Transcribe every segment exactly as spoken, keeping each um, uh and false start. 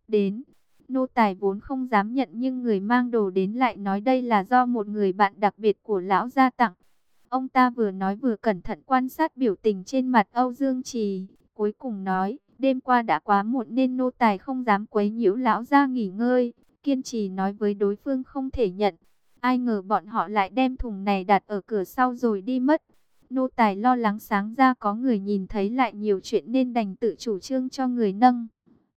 đến. Nô tài vốn không dám nhận nhưng người mang đồ đến lại nói đây là do một người bạn đặc biệt của lão gia tặng. Ông ta vừa nói vừa cẩn thận quan sát biểu tình trên mặt Âu Dương Trì, cuối cùng nói, đêm qua đã quá muộn nên nô tài không dám quấy nhiễu lão gia nghỉ ngơi, kiên trì nói với đối phương không thể nhận. Ai ngờ bọn họ lại đem thùng này đặt ở cửa sau rồi đi mất. Nô tài lo lắng sáng ra có người nhìn thấy lại nhiều chuyện nên đành tự chủ trương cho người nâng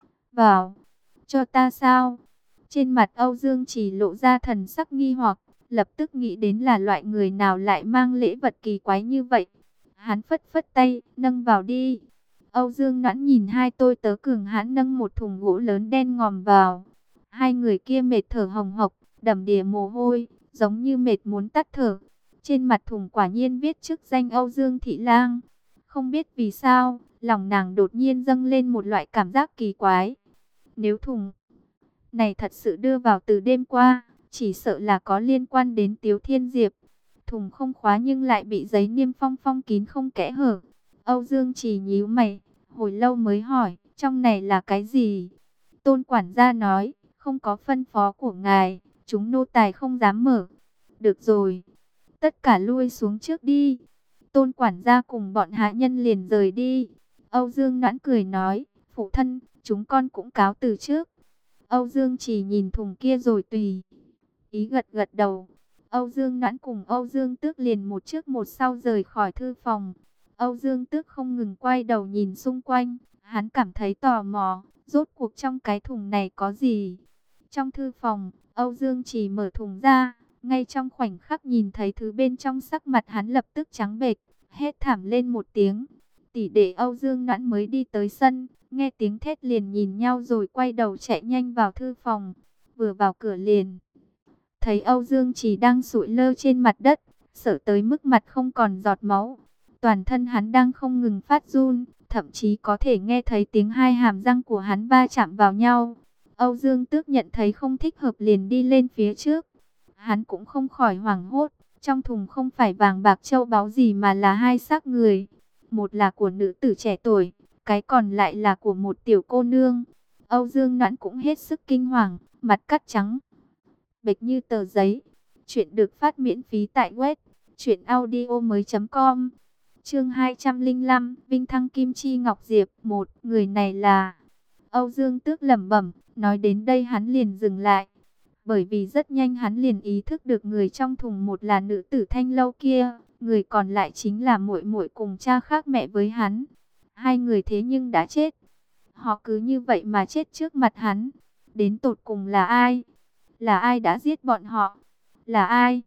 vào. Cho ta sao? Trên mặt Âu Dương Trì lộ ra thần sắc nghi hoặc, lập tức nghĩ đến là loại người nào lại mang lễ vật kỳ quái như vậy. Hắn phất phất tay, nâng vào đi. Âu Dương Noãn nhìn hai tôi tớ cường hãn nâng một thùng gỗ lớn đen ngòm vào. Hai người kia mệt thở hồng hộc, đầm đìa mồ hôi, giống như mệt muốn tắt thở. Trên mặt thùng quả nhiên viết chức danh Âu Dương Thị Lang. Không biết vì sao, lòng nàng đột nhiên dâng lên một loại cảm giác kỳ quái. Nếu thùng này thật sự đưa vào từ đêm qua, chỉ sợ là có liên quan đến Tiếu Thiên Diệp. Thùng không khóa nhưng lại bị giấy niêm phong phong kín không kẽ hở. Âu Dương Trì nhíu mày, hồi lâu mới hỏi, trong này là cái gì? Tôn quản gia nói, không có phân phó của ngài, chúng nô tài không dám mở. Được rồi, tất cả lui xuống trước đi. Tôn quản gia cùng bọn hạ nhân liền rời đi. Âu Dương Noãn cười nói, phụ thân, chúng con cũng cáo từ trước. Âu Dương Trì nhìn thùng kia rồi tùy ý gật gật đầu. Âu Dương Noãn cùng Âu Dương Tước liền một trước một sau rời khỏi thư phòng. Âu Dương Tước không ngừng quay đầu nhìn xung quanh, hắn cảm thấy tò mò, rốt cuộc trong cái thùng này có gì? Trong thư phòng, Âu Dương Trì mở thùng ra, ngay trong khoảnh khắc nhìn thấy thứ bên trong, sắc mặt hắn lập tức trắng bệch, hét thảm lên một tiếng. Tỷ đệ Âu Dương Noãn mới đi tới sân, nghe tiếng thét liền nhìn nhau rồi quay đầu chạy nhanh vào thư phòng. Vừa vào cửa liền thấy Âu Dương Trì đang sụi lơ trên mặt đất, sợ tới mức mặt không còn giọt máu. Toàn thân hắn đang không ngừng phát run, thậm chí có thể nghe thấy tiếng hai hàm răng của hắn va chạm vào nhau. Âu Dương Tước nhận thấy không thích hợp liền đi lên phía trước. Hắn cũng không khỏi hoảng hốt, trong thùng không phải vàng bạc châu báu gì mà là hai xác người. Một là của nữ tử trẻ tuổi, cái còn lại là của một tiểu cô nương. Âu Dương Noãn cũng hết sức kinh hoàng, mặt cắt trắng bệch như tờ giấy. Chuyện được phát miễn phí tại web truyện audio mới chấm com. Chương hai trăm lẻ lăm, Vinh Thăng Kim Chi Ngọc Diệp. Một, người này là... Âu Dương Tước lẩm bẩm, nói đến đây hắn liền dừng lại. Bởi vì rất nhanh hắn liền ý thức được người trong thùng một là nữ tử Thanh Lâu kia, người còn lại chính là muội muội cùng cha khác mẹ với hắn. Hai người thế nhưng đã chết. Họ cứ như vậy mà chết trước mặt hắn. Đến tột cùng là ai? Là ai đã giết bọn họ? Là ai?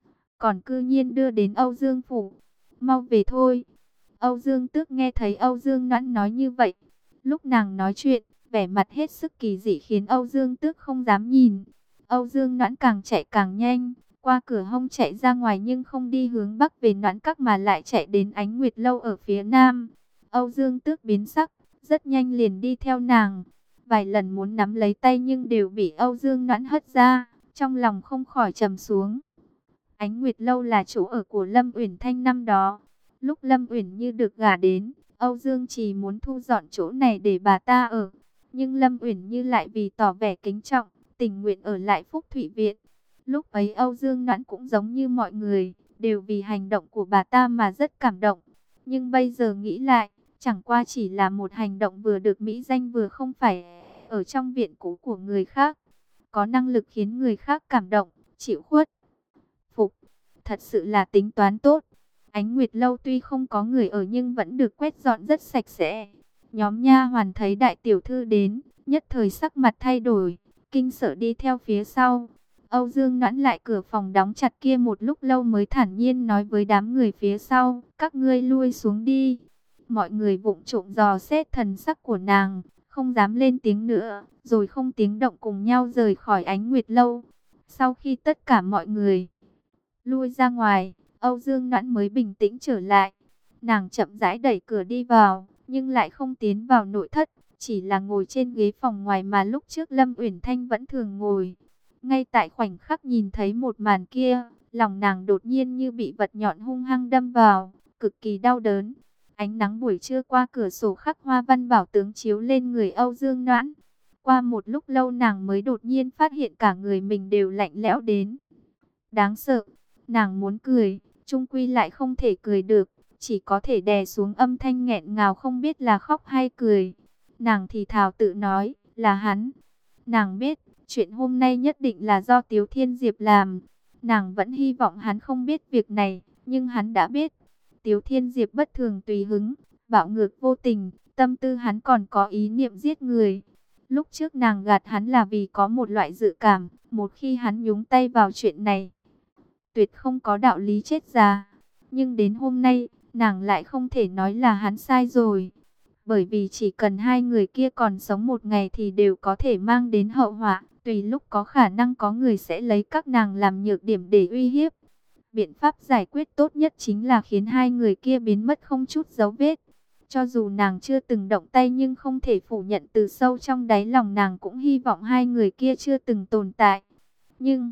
Còn cư nhiên đưa đến Âu Dương phủ. Mau về thôi. Âu Dương Tước nghe thấy Âu Dương Noãn nói như vậy. Lúc nàng nói chuyện, vẻ mặt hết sức kỳ dị khiến Âu Dương Tước không dám nhìn. Âu Dương Noãn càng chạy càng nhanh, qua cửa hông chạy ra ngoài nhưng không đi hướng bắc về Noãn Các mà lại chạy đến Ánh Nguyệt Lâu ở phía nam. Âu Dương Tước biến sắc, rất nhanh liền đi theo nàng. Vài lần muốn nắm lấy tay nhưng đều bị Âu Dương Noãn hất ra, trong lòng không khỏi trầm xuống. Ánh Nguyệt Lâu là chỗ ở của Lâm Uyển Thanh năm đó. Lúc Lâm Uyển Như được gả đến, Âu Dương chỉ muốn thu dọn chỗ này để bà ta ở. Nhưng Lâm Uyển Như lại vì tỏ vẻ kính trọng, tình nguyện ở lại Phúc Thụy Viện. Lúc ấy Âu Dương Noãn cũng giống như mọi người, đều vì hành động của bà ta mà rất cảm động. Nhưng bây giờ nghĩ lại, chẳng qua chỉ là một hành động vừa được mỹ danh vừa không phải ở trong viện cũ của người khác. Có năng lực khiến người khác cảm động, chịu khuất phục, thật sự là tính toán tốt. Ánh Nguyệt Lâu tuy không có người ở nhưng vẫn được quét dọn rất sạch sẽ. Nhóm nha hoàn thấy đại tiểu thư đến, nhất thời sắc mặt thay đổi, kinh sợ đi theo phía sau. Âu Dương Noãn lại cửa phòng đóng chặt kia một lúc lâu mới thản nhiên nói với đám người phía sau, các ngươi lui xuống đi. Mọi người vụng trộm dò xét thần sắc của nàng, không dám lên tiếng nữa, rồi không tiếng động cùng nhau rời khỏi Ánh Nguyệt Lâu. Sau khi tất cả mọi người lui ra ngoài, Âu Dương Noãn mới bình tĩnh trở lại. Nàng chậm rãi đẩy cửa đi vào, nhưng lại không tiến vào nội thất, chỉ là ngồi trên ghế phòng ngoài mà lúc trước Lâm Uyển Thanh vẫn thường ngồi. Ngay tại khoảnh khắc nhìn thấy một màn kia, lòng nàng đột nhiên như bị vật nhọn hung hăng đâm vào, cực kỳ đau đớn. Ánh nắng buổi trưa qua cửa sổ khắc hoa văn bảo tướng chiếu lên người Âu Dương Noãn. Qua một lúc lâu nàng mới đột nhiên phát hiện cả người mình đều lạnh lẽo đến đáng sợ. Nàng muốn cười, chung quy lại không thể cười được, chỉ có thể đè xuống âm thanh nghẹn ngào không biết là khóc hay cười. Nàng thì thào tự nói, là hắn. Nàng biết, chuyện hôm nay nhất định là do Tiếu Thiên Diệp làm. Nàng vẫn hy vọng hắn không biết việc này, nhưng hắn đã biết. Tiếu Thiên Diệp bất thường tùy hứng, bạo ngược vô tình, tâm tư hắn còn có ý niệm giết người. Lúc trước nàng gạt hắn là vì có một loại dự cảm, một khi hắn nhúng tay vào chuyện này, tuyệt không có đạo lý chết già. Nhưng đến hôm nay, nàng lại không thể nói là hắn sai rồi. Bởi vì chỉ cần hai người kia còn sống một ngày thì đều có thể mang đến hậu họa. Tùy lúc có khả năng có người sẽ lấy các nàng làm nhược điểm để uy hiếp. Biện pháp giải quyết tốt nhất chính là khiến hai người kia biến mất không chút dấu vết. Cho dù nàng chưa từng động tay nhưng không thể phủ nhận từ sâu trong đáy lòng nàng cũng hy vọng hai người kia chưa từng tồn tại. Nhưng,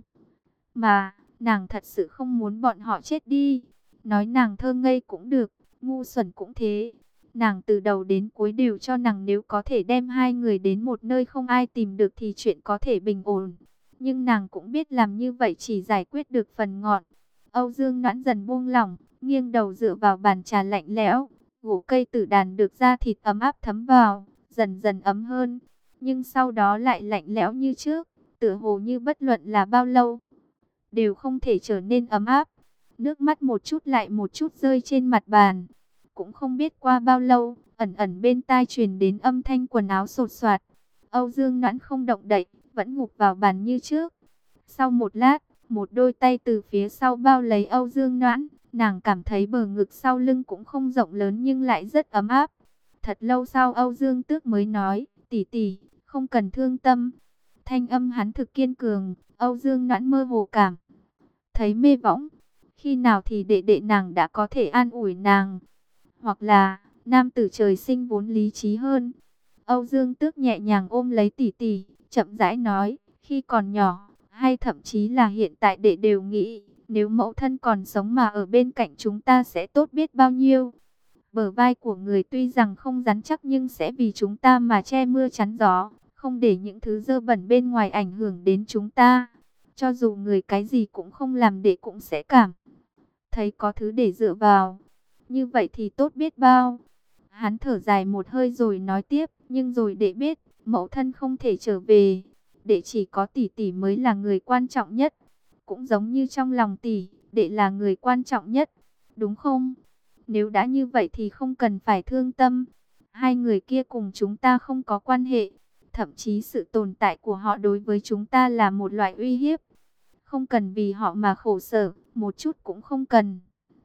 mà, nàng thật sự không muốn bọn họ chết đi. Nói nàng thơ ngây cũng được, ngu xuẩn cũng thế. Nàng từ đầu đến cuối đều cho nàng nếu có thể đem hai người đến một nơi không ai tìm được thì chuyện có thể bình ổn. Nhưng nàng cũng biết làm như vậy chỉ giải quyết được phần ngọn. Âu Dương Noãn dần buông lỏng, nghiêng đầu dựa vào bàn trà lạnh lẽo. Gỗ cây tử đàn được da thịt ấm áp thấm vào, dần dần ấm hơn. Nhưng sau đó lại lạnh lẽo như trước, tựa hồ như bất luận là bao lâu, đều không thể trở nên ấm áp. Nước mắt một chút lại một chút rơi trên mặt bàn. Cũng không biết qua bao lâu, ẩn ẩn bên tai truyền đến âm thanh quần áo sột soạt. Âu Dương Noãn không động đậy, vẫn ngục vào bàn như trước. Sau một lát, một đôi tay từ phía sau bao lấy Âu Dương Noãn. Nàng cảm thấy bờ ngực sau lưng cũng không rộng lớn nhưng lại rất ấm áp. Thật lâu sau Âu Dương Tước mới nói, tỷ tỷ, không cần thương tâm. Thanh âm hắn thực kiên cường, Âu Dương Noãn mơ hồ cảm thấy mê võng. Khi nào thì đệ đệ nàng đã có thể an ủi nàng? Hoặc là, nam tử trời sinh vốn lý trí hơn. Âu Dương Tước nhẹ nhàng ôm lấy tỷ tỷ, chậm rãi nói, khi còn nhỏ, hay thậm chí là hiện tại đệ đều nghĩ, nếu mẫu thân còn sống mà ở bên cạnh chúng ta sẽ tốt biết bao nhiêu. Bờ vai của người tuy rằng không rắn chắc nhưng sẽ vì chúng ta mà che mưa chắn gió, không để những thứ dơ bẩn bên ngoài ảnh hưởng đến chúng ta. Cho dù người cái gì cũng không làm đệ cũng sẽ cảm thấy có thứ để dựa vào. Như vậy thì tốt biết bao. Hắn thở dài một hơi rồi nói tiếp, nhưng rồi đệ biết, mẫu thân không thể trở về. Đệ chỉ có tỷ tỷ mới là người quan trọng nhất. Cũng giống như trong lòng tỷ, đệ là người quan trọng nhất. Đúng không? Nếu đã như vậy thì không cần phải thương tâm. Hai người kia cùng chúng ta không có quan hệ. Thậm chí sự tồn tại của họ đối với chúng ta là một loại uy hiếp. Không cần vì họ mà khổ sở, một chút cũng không cần.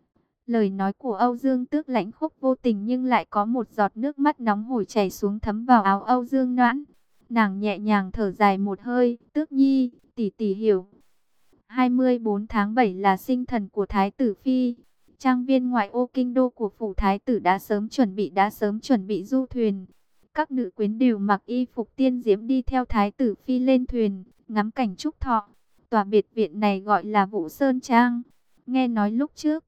Lời nói của Âu Dương Tước lãnh khốc vô tình nhưng lại có một giọt nước mắt nóng hổi chảy xuống thấm vào áo Âu Dương Noãn. Nàng nhẹ nhàng thở dài một hơi, Tước Nhi, tỷ tỷ hiểu. hai mươi tư tháng bảy là sinh thần của Thái tử Phi. Trang viên ngoại ô kinh đô của phủ Thái tử đã sớm chuẩn bị đã sớm chuẩn bị du thuyền. Các nữ quyến đều mặc y phục tiên diễm đi theo Thái tử Phi lên thuyền, ngắm cảnh chúc thọ. Tòa biệt viện này gọi là Vũ Sơn Trang. Nghe nói lúc trước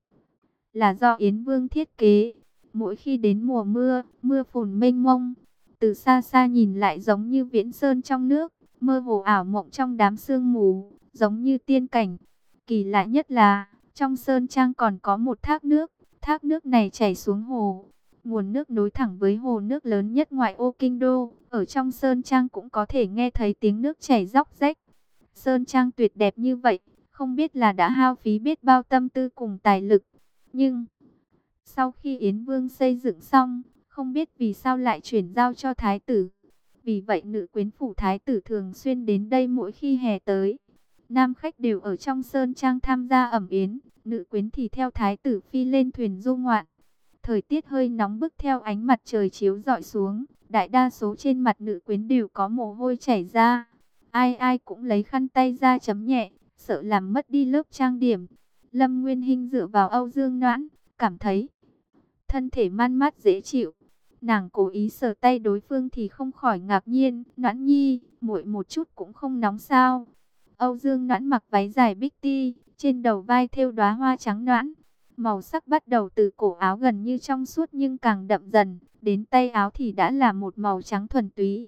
là do Yến Vương thiết kế. Mỗi khi đến mùa mưa, mưa phùn mênh mông, từ xa xa nhìn lại giống như viễn sơn trong nước, mơ hồ ảo mộng trong đám sương mù, giống như tiên cảnh. Kỳ lạ nhất là, trong sơn trang còn có một thác nước, thác nước này chảy xuống hồ. Nguồn nước nối thẳng với hồ nước lớn nhất ngoại ô kinh đô, ở trong sơn trang cũng có thể nghe thấy tiếng nước chảy róc rách. Sơn trang tuyệt đẹp như vậy, không biết là đã hao phí biết bao tâm tư cùng tài lực. Nhưng, sau khi Yến Vương xây dựng xong, không biết vì sao lại chuyển giao cho Thái tử. Vì vậy nữ quyến phủ Thái tử thường xuyên đến đây mỗi khi hè tới. Nam khách đều ở trong sơn trang tham gia ẩm yến, nữ quyến thì theo Thái tử Phi lên thuyền du ngoạn. Thời tiết hơi nóng bức theo ánh mặt trời chiếu rọi xuống, đại đa số trên mặt nữ quyến đều có mồ hôi chảy ra. Ai ai cũng lấy khăn tay ra chấm nhẹ, sợ làm mất đi lớp trang điểm. Lâm Nguyên Hinh dựa vào Âu Dương Noãn, cảm thấy thân thể man mát dễ chịu. Nàng cố ý sờ tay đối phương thì không khỏi ngạc nhiên, Noãn Nhi, muội một chút cũng không nóng sao? Âu Dương Noãn mặc váy dài bích ti, trên đầu vai thêu đóa hoa trắng noãn. Màu sắc bắt đầu từ cổ áo gần như trong suốt nhưng càng đậm dần, đến tay áo thì đã là một màu trắng thuần túy.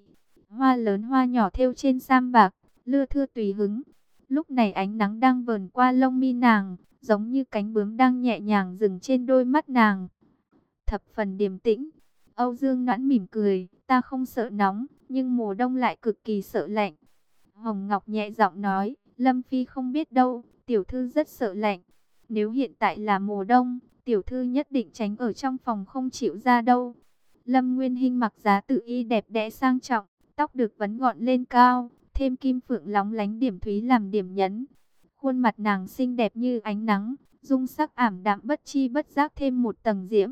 hoa lớn hoa nhỏ thêu trên sam bạc, lưa thưa tùy hứng. Lúc này ánh nắng đang vờn qua lông mi nàng, giống như cánh bướm đang nhẹ nhàng dừng trên đôi mắt nàng. Thập phần điềm tĩnh. Âu Dương Noãn mỉm cười, ta không sợ nóng, nhưng mùa đông lại cực kỳ sợ lạnh. Hồng Ngọc nhẹ giọng nói, Lâm Phi không biết đâu, tiểu thư rất sợ lạnh. Nếu hiện tại là mùa đông, tiểu thư nhất định tránh ở trong phòng không chịu ra đâu. Lâm Nguyên Hinh mặc giá tự y đẹp đẽ sang trọng, tóc được vấn gọn lên cao, thêm kim phượng lóng lánh điểm thúy làm điểm nhấn. Khuôn mặt nàng xinh đẹp như ánh nắng, dung sắc ảm đạm bất chi bất giác thêm một tầng diễm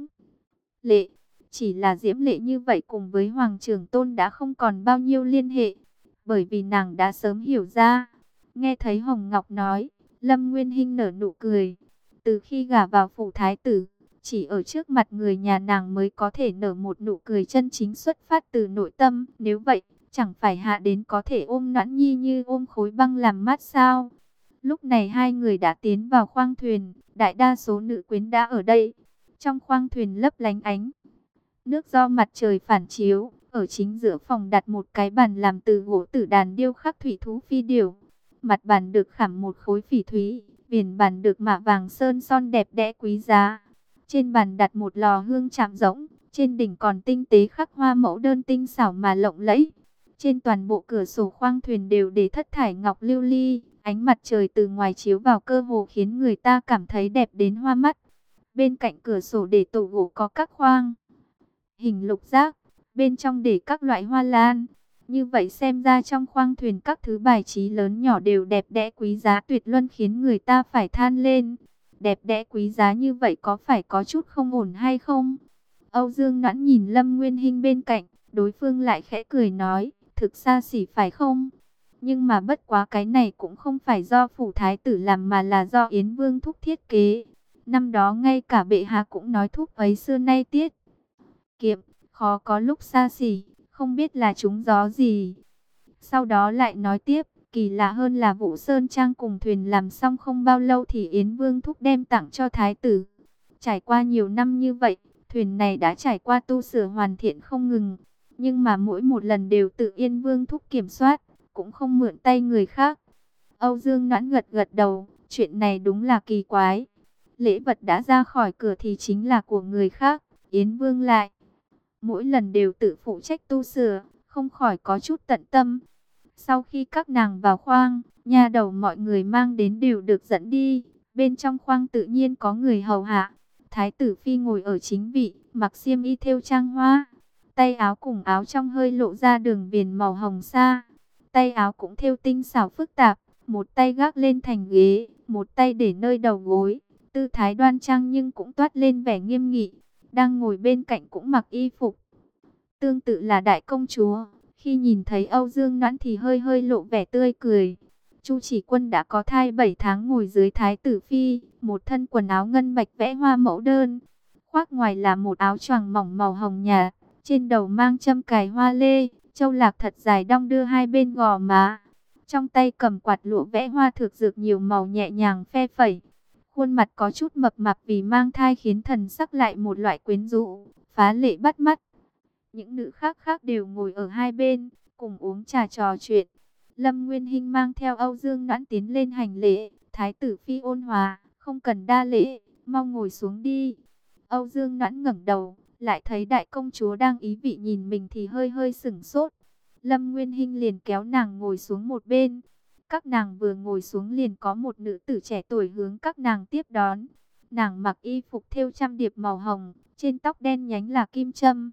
lệ. Chỉ là diễm lệ như vậy cùng với Hoàng Trường Tôn đã không còn bao nhiêu liên hệ, bởi vì nàng đã sớm hiểu ra. Nghe thấy Hồng Ngọc nói, Lâm Nguyên Hinh nở nụ cười. Từ khi gả vào phủ thái tử, chỉ ở trước mặt người nhà nàng mới có thể nở một nụ cười chân chính xuất phát từ nội tâm. Nếu vậy, chẳng phải hạ đến có thể ôm Noãn Nhi như ôm khối băng làm mát sao? Lúc này hai người đã tiến vào khoang thuyền, đại đa số nữ quyến đã ở đây. Trong khoang thuyền lấp lánh ánh nước do mặt trời phản chiếu, ở chính giữa phòng đặt một cái bàn làm từ gỗ tử đàn điêu khắc thủy thú phi điểu. Mặt bàn được khảm một khối phỉ thúy, viền bàn được mạ vàng sơn son đẹp đẽ quý giá. Trên bàn đặt một lò hương chạm rỗng, trên đỉnh còn tinh tế khắc hoa mẫu đơn tinh xảo mà lộng lẫy. Trên toàn bộ cửa sổ khoang thuyền đều để thất thải ngọc lưu ly, ánh mặt trời từ ngoài chiếu vào cơ hồ khiến người ta cảm thấy đẹp đến hoa mắt. Bên cạnh cửa sổ để tổ gỗ có các khoang hình lục giác, bên trong để các loại hoa lan. Như vậy xem ra trong khoang thuyền các thứ bài trí lớn nhỏ đều đẹp đẽ quý giá tuyệt luân, khiến người ta phải than lên. Đẹp đẽ quý giá như vậy có phải có chút không ổn hay không? Âu Dương Noãn nhìn Lâm Nguyên Hinh bên cạnh, đối phương lại khẽ cười nói, thực xa xỉ phải không? Nhưng mà bất quá cái này cũng không phải do phủ thái tử làm mà là do Yến Vương thúc thiết kế. Năm đó ngay cả bệ hạ cũng nói thúc ấy xưa nay tiết kiệm, khó có lúc xa xỉ, không biết là trúng gió gì. Sau đó lại nói tiếp, kỳ lạ hơn là vụ sơn trang cùng thuyền làm xong không bao lâu thì Yến Vương thúc đem tặng cho thái tử. Trải qua nhiều năm như vậy, thuyền này đã trải qua tu sửa hoàn thiện không ngừng, nhưng mà mỗi một lần đều tự Yến Vương thúc kiểm soát, cũng không mượn tay người khác. Âu Dương Noãn gật gật đầu, chuyện này đúng là kỳ quái. Lễ vật đã ra khỏi cửa thì chính là của người khác, Yến Vương lại mỗi lần đều tự phụ trách tu sửa, không khỏi có chút tận tâm. Sau khi các nàng vào khoang, nha đầu mọi người mang đến đều được dẫn đi. Bên trong khoang tự nhiên có người hầu hạ. Thái tử phi ngồi ở chính vị, mặc xiêm y thêu trang hoa. Tay áo cùng áo trong hơi lộ ra đường viền màu hồng sa. Tay áo cũng thêu tinh xảo phức tạp, một tay gác lên thành ghế, một tay để nơi đầu gối. Tư thái đoan trang nhưng cũng toát lên vẻ nghiêm nghị. Đang ngồi bên cạnh cũng mặc y phục tương tự là đại công chúa. Khi nhìn thấy Âu Dương Noãn thì hơi hơi lộ vẻ tươi cười. Chu Chỉ Quân đã có thai bảy tháng ngồi dưới thái tử phi, một thân quần áo ngân bạch vẽ hoa mẫu đơn. Khoác ngoài là một áo choàng mỏng màu hồng nhạt, trên đầu mang châm cài hoa lê, châu lạc thật dài đong đưa hai bên gò má. Trong tay cầm quạt lụa vẽ hoa thực dược nhiều màu nhẹ nhàng phe phẩy. Khuôn mặt có chút mập mạp vì mang thai khiến thần sắc lại một loại quyến rũ, phá lệ bắt mắt. Những nữ khác khác đều ngồi ở hai bên, cùng uống trà trò chuyện. Lâm Nguyên Hinh mang theo Âu Dương Noãn tiến lên hành lễ. Thái tử phi ôn hòa, không cần đa lễ, mau ngồi xuống đi. Âu Dương Noãn ngẩng đầu, lại thấy đại công chúa đang ý vị nhìn mình thì hơi hơi sửng sốt. Lâm Nguyên Hinh liền kéo nàng ngồi xuống một bên. Các nàng vừa ngồi xuống liền có một nữ tử trẻ tuổi hướng các nàng tiếp đón. Nàng mặc y phục thêu trăm điệp màu hồng, trên tóc đen nhánh là kim châm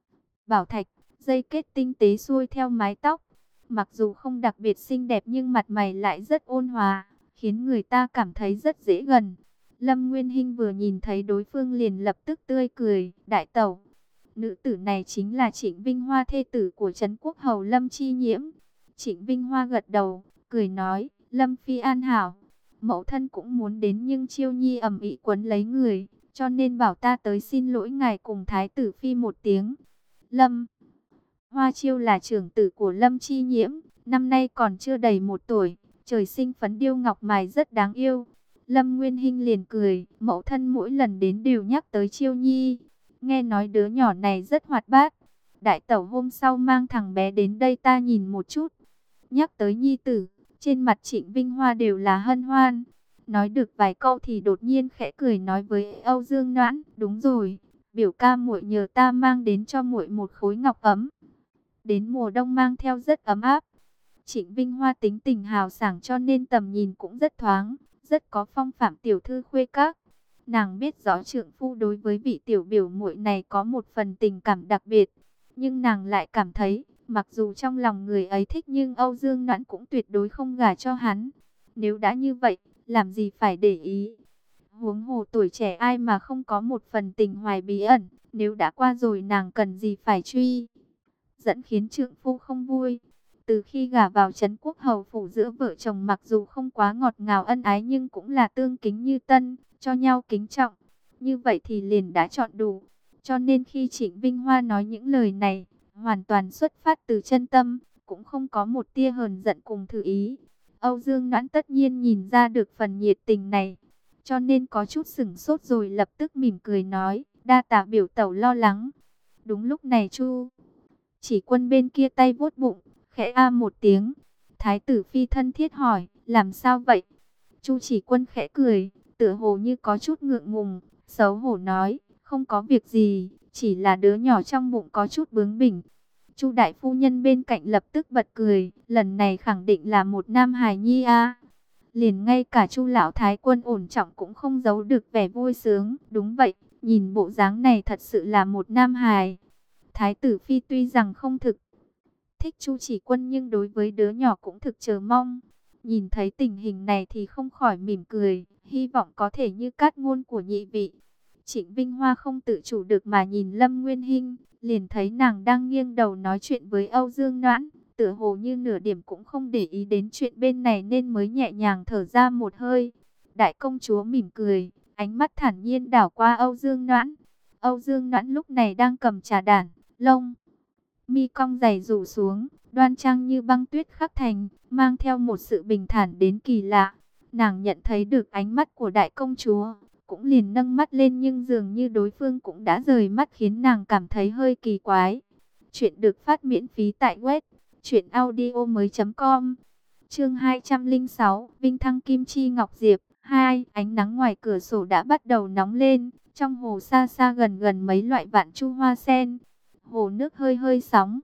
bảo thạch, dây kết tinh tế xuôi theo mái tóc. Mặc dù không đặc biệt xinh đẹp nhưng mặt mày lại rất ôn hòa, khiến người ta cảm thấy rất dễ gần. Lâm Nguyên Hinh vừa nhìn thấy đối phương liền lập tức tươi cười, đại tẩu. Nữ tử này chính là Trịnh Vinh Hoa, thê tử của Trấn Quốc Hầu Lâm Chi Nhiễm. Trịnh Vinh Hoa gật đầu, cười nói, Lâm Phi an hảo. Mẫu thân cũng muốn đến nhưng Chiêu Nhi ầm ĩ quấn lấy người, cho nên bảo ta tới xin lỗi ngài cùng Thái tử Phi một tiếng. Lâm Hoa Chiêu là trưởng tử của Lâm Chi Nhiễm, năm nay còn chưa đầy một tuổi, trời sinh phấn điêu ngọc mài rất đáng yêu. Lâm Nguyên Hinh liền cười, mẫu thân mỗi lần đến đều nhắc tới Chiêu Nhi, nghe nói đứa nhỏ này rất hoạt bát. đại tẩu hôm sau mang thằng bé đến đây ta nhìn một chút. Nhắc tới nhi tử, trên mặt Trịnh Vinh Hoa đều là hân hoan. Nói được vài câu thì đột nhiên khẽ cười nói với Âu Dương Noãn, đúng rồi, biểu ca muội nhờ ta mang đến cho muội một khối ngọc ấm. Đến mùa đông mang theo rất ấm áp. Trịnh Vinh Hoa tính tình hào sảng cho nên tầm nhìn cũng rất thoáng, rất có phong phạm tiểu thư khuê các. Nàng biết rõ trượng phu đối với vị tiểu biểu muội này có một phần tình cảm đặc biệt, nhưng nàng lại cảm thấy, mặc dù trong lòng người ấy thích nhưng Âu Dương Noãn cũng tuyệt đối không gả cho hắn. Nếu đã như vậy, làm gì phải để ý? Huống hồ tuổi trẻ ai mà không có một phần tình hoài bí ẩn, nếu đã qua rồi nàng cần gì phải truy dẫn khiến trượng phu không vui. Từ khi gả vào trấn quốc hầu phủ giữa vợ chồng mặc dù không quá ngọt ngào ân ái nhưng cũng là tương kính như tân, cho nhau kính trọng. Như vậy thì liền đã chọn đủ. Cho nên khi Trịnh Vinh Hoa nói những lời này, hoàn toàn xuất phát từ chân tâm, cũng không có một tia hờn giận cùng thử ý. Âu Dương Noãn tất nhiên nhìn ra được phần nhiệt tình này, cho nên có chút sửng sốt rồi lập tức mỉm cười nói, đa tạ biểu tẩu lo lắng. Đúng lúc này Chu Chỉ Quân bên kia tay vuốt bụng, khẽ a một tiếng. Thái tử phi thân thiết hỏi, làm sao vậy? Chu Chỉ Quân khẽ cười, tựa hồ như có chút ngượng ngùng, xấu hổ nói, không có việc gì, chỉ là đứa nhỏ trong bụng có chút bướng bỉnh. Chu đại phu nhân bên cạnh lập tức bật cười, lần này khẳng định là một nam hài nhi a. Liền ngay cả Chu lão thái quân ổn trọng cũng không giấu được vẻ vui sướng, đúng vậy, nhìn bộ dáng này thật sự là một nam hài. Thái tử phi tuy rằng không thực thích Chu Chỉ Quân nhưng đối với đứa nhỏ cũng thực chờ mong. Nhìn thấy tình hình này thì không khỏi mỉm cười, hy vọng có thể như cát ngôn của nhị vị. Trịnh Vinh Hoa không tự chủ được mà nhìn Lâm Nguyên Hinh, liền thấy nàng đang nghiêng đầu nói chuyện với Âu Dương Noãn, tựa hồ như nửa điểm cũng không để ý đến chuyện bên này nên mới nhẹ nhàng thở ra một hơi. Đại công chúa mỉm cười, ánh mắt thản nhiên đảo qua Âu Dương Noãn. Âu Dương Noãn lúc này đang cầm trà đàn, lông mi cong dày rủ xuống, đoan trang như băng tuyết khắc thành, mang theo một sự bình thản đến kỳ lạ. Nàng nhận thấy được ánh mắt của đại công chúa, cũng liền nâng mắt lên nhưng dường như đối phương cũng đã rời mắt khiến nàng cảm thấy hơi kỳ quái. Chuyện được phát miễn phí tại web truyện audio mới chấm com. Chương hai trăm lẻ sáu, Vinh Thăng Kim Chi Ngọc Diệp hai. Ánh nắng ngoài cửa sổ đã bắt đầu nóng lên, trong hồ xa xa gần gần mấy loại vạn chu hoa sen. Hồ nước hơi hơi sóng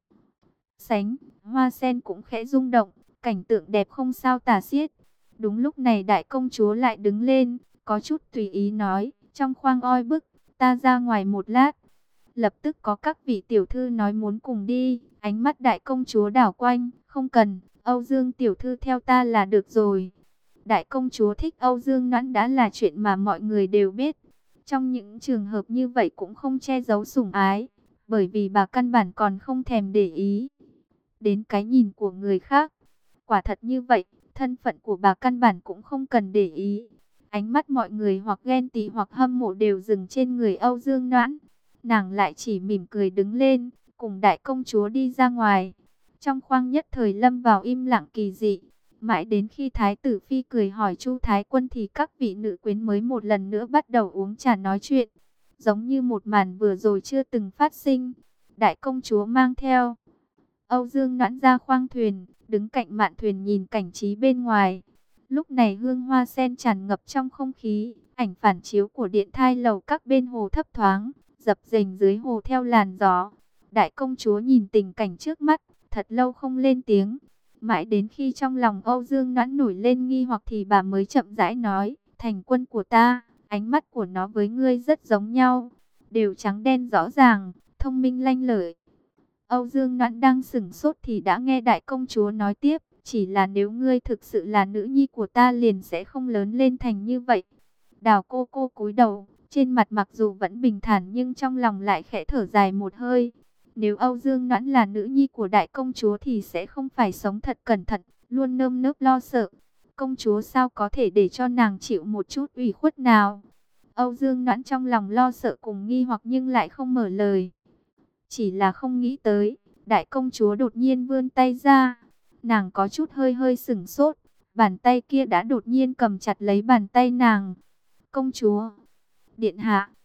sánh, hoa sen cũng khẽ rung động, cảnh tượng đẹp không sao tả xiết. Đúng lúc này đại công chúa lại đứng lên, có chút tùy ý nói, trong khoang oi bức, ta ra ngoài một lát. Lập tức có các vị tiểu thư nói muốn cùng đi, ánh mắt đại công chúa đảo quanh, không cần, Âu Dương tiểu thư theo ta là được rồi. Đại công chúa thích Âu Dương Noãn đã là chuyện mà mọi người đều biết. Trong những trường hợp như vậy cũng không che giấu sủng ái, bởi vì bà căn bản còn không thèm để ý đến cái nhìn của người khác. Quả thật như vậy, thân phận của bà căn bản cũng không cần để ý. Ánh mắt mọi người hoặc ghen tị hoặc hâm mộ đều dừng trên người Âu Dương Noãn. Nàng lại chỉ mỉm cười đứng lên, cùng đại công chúa đi ra ngoài. Trong khoang nhất thời lâm vào im lặng kỳ dị. Mãi đến khi Thái tử Phi cười hỏi Chu Thái Quân thì các vị nữ quyến mới một lần nữa bắt đầu uống trà nói chuyện. Giống như một màn vừa rồi chưa từng phát sinh. Đại công chúa mang theo Âu Dương Noãn ra khoang thuyền, đứng cạnh mạn thuyền nhìn cảnh trí bên ngoài. Lúc này hương hoa sen tràn ngập trong không khí, ảnh phản chiếu của điện thai lầu các bên hồ thấp thoáng, dập dềnh dưới hồ theo làn gió. Đại công chúa nhìn tình cảnh trước mắt, thật lâu không lên tiếng. Mãi đến khi trong lòng Âu Dương Noãn nổi lên nghi hoặc thì bà mới chậm rãi nói, thành quân của ta, ánh mắt của nó với ngươi rất giống nhau, đều trắng đen rõ ràng, thông minh lanh lợi. Âu Dương Noãn đang sửng sốt thì đã nghe đại công chúa nói tiếp, chỉ là nếu ngươi thực sự là nữ nhi của ta liền sẽ không lớn lên thành như vậy. Đào cô cô cúi đầu, trên mặt mặc dù vẫn bình thản nhưng trong lòng lại khẽ thở dài một hơi. Nếu Âu Dương Noãn là nữ nhi của đại công chúa thì sẽ không phải sống thật cẩn thận, luôn nơm nớp lo sợ. Công chúa sao có thể để cho nàng chịu một chút ủy khuất nào? Âu Dương Noãn trong lòng lo sợ cùng nghi hoặc nhưng lại không mở lời. Chỉ là không nghĩ tới, đại công chúa đột nhiên vươn tay ra. Nàng có chút hơi hơi sửng sốt, bàn tay kia đã đột nhiên cầm chặt lấy bàn tay nàng. Công chúa, điện hạ.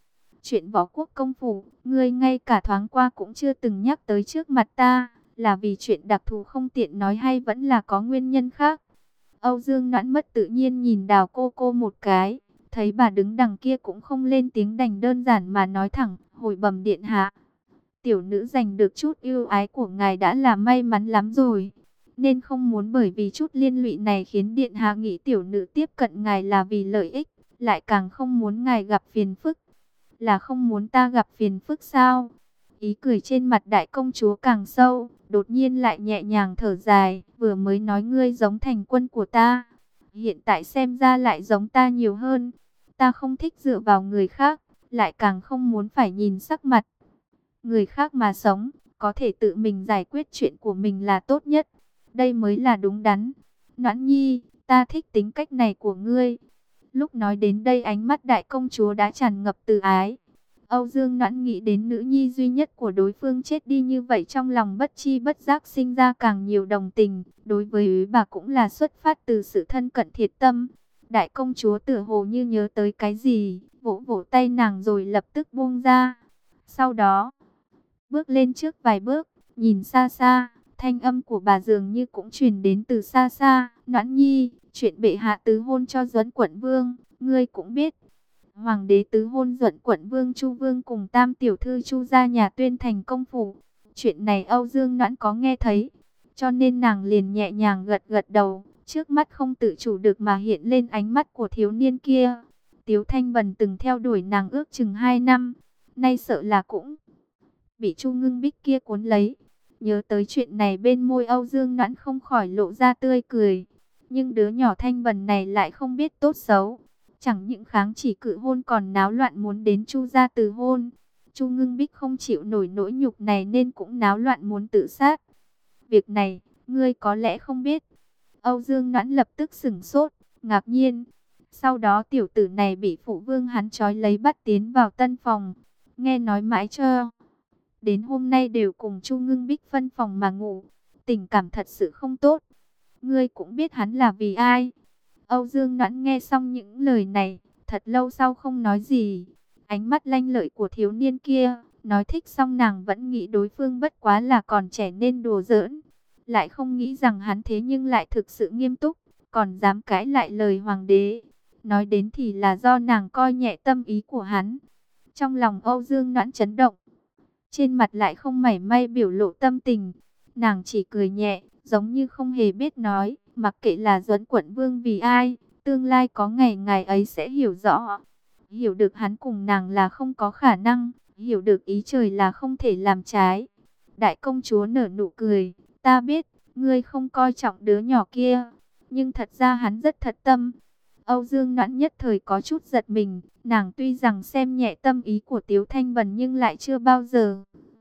Chuyện võ quốc công phủ, ngươi ngay cả thoáng qua cũng chưa từng nhắc tới trước mặt ta, là vì chuyện đặc thù không tiện nói hay vẫn là có nguyên nhân khác? Âu Dương Noãn mất tự nhiên nhìn Đào cô cô một cái, thấy bà đứng đằng kia cũng không lên tiếng đành đơn giản mà nói thẳng, hồi bẩm điện hạ. Tiểu nữ giành được chút ưu ái của ngài đã là may mắn lắm rồi, nên không muốn bởi vì chút liên lụy này khiến điện hạ nghĩ tiểu nữ tiếp cận ngài là vì lợi ích, lại càng không muốn ngài gặp phiền phức. Là không muốn ta gặp phiền phức sao? Ý cười trên mặt đại công chúa càng sâu, đột nhiên lại nhẹ nhàng thở dài, vừa mới nói ngươi giống thành quân của ta, hiện tại xem ra lại giống ta nhiều hơn. Ta không thích dựa vào người khác, lại càng không muốn phải nhìn sắc mặt người khác mà sống, có thể tự mình giải quyết chuyện của mình là tốt nhất. Đây mới là đúng đắn. Noãn Nhi, ta thích tính cách này của ngươi. Lúc nói đến đây ánh mắt đại công chúa đã tràn ngập từ ái. Âu Dương Noãn nghĩ đến nữ nhi duy nhất của đối phương chết đi như vậy, trong lòng bất chi bất giác sinh ra càng nhiều đồng tình. Đối với bà cũng là xuất phát từ sự thân cận thiệt tâm. Đại công chúa tựa hồ như nhớ tới cái gì, vỗ vỗ tay nàng rồi lập tức buông ra. Sau đó, bước lên trước vài bước, nhìn xa xa, thanh âm của bà dường như cũng truyền đến từ xa xa. Noãn Nhi, chuyện bệ hạ tứ hôn cho Duẫn quận vương, ngươi cũng biết. Hoàng đế tứ hôn Duẫn quận vương Chu Vương cùng tam tiểu thư Chu gia nhà Tuyên thành công phủ. Chuyện này Âu Dương Noãn có nghe thấy, cho nên nàng liền nhẹ nhàng gật gật đầu. Trước mắt không tự chủ được mà hiện lên ánh mắt của thiếu niên kia. Tiếu Thanh Vân từng theo đuổi nàng ước chừng hai năm, nay sợ là cũng bị Chu Ngưng Bích kia cuốn lấy. Nhớ tới chuyện này bên môi Âu Dương Noãn không khỏi lộ ra tươi cười. Nhưng đứa nhỏ Thanh Vân này lại không biết tốt xấu, chẳng những kháng chỉ cự hôn còn náo loạn muốn đến Chu gia từ hôn. Chu Ngưng Bích không chịu nổi nỗi nhục này nên cũng náo loạn muốn tự sát. Việc này, ngươi có lẽ không biết. Âu Dương Noãn lập tức sửng sốt, ngạc nhiên. Sau đó tiểu tử này bị phụ vương hắn trói lấy bắt tiến vào tân phòng. Nghe nói mãi cho đến hôm nay đều cùng Chu Ngưng Bích phân phòng mà ngủ. Tình cảm thật sự không tốt. Ngươi cũng biết hắn là vì ai? Âu Dương Noãn nghe xong những lời này, thật lâu sau không nói gì. Ánh mắt lanh lợi của thiếu niên kia, nói thích xong nàng vẫn nghĩ đối phương bất quá là còn trẻ nên đùa giỡn. Lại không nghĩ rằng hắn thế nhưng lại thực sự nghiêm túc, còn dám cãi lại lời hoàng đế. Nói đến thì là do nàng coi nhẹ tâm ý của hắn. Trong lòng Âu Dương Noãn chấn động, trên mặt lại không mảy may biểu lộ tâm tình. Nàng chỉ cười nhẹ, giống như không hề biết nói, mặc kệ là Duẫn quận vương vì ai, tương lai có ngày ngày ấy sẽ hiểu rõ. Hiểu được hắn cùng nàng là không có khả năng, hiểu được ý trời là không thể làm trái. Đại công chúa nở nụ cười, ta biết, ngươi không coi trọng đứa nhỏ kia, nhưng thật ra hắn rất thật tâm. Âu Dương Noãn nhất thời có chút giật mình, nàng tuy rằng xem nhẹ tâm ý của Tiếu Thanh Vân nhưng lại chưa bao giờ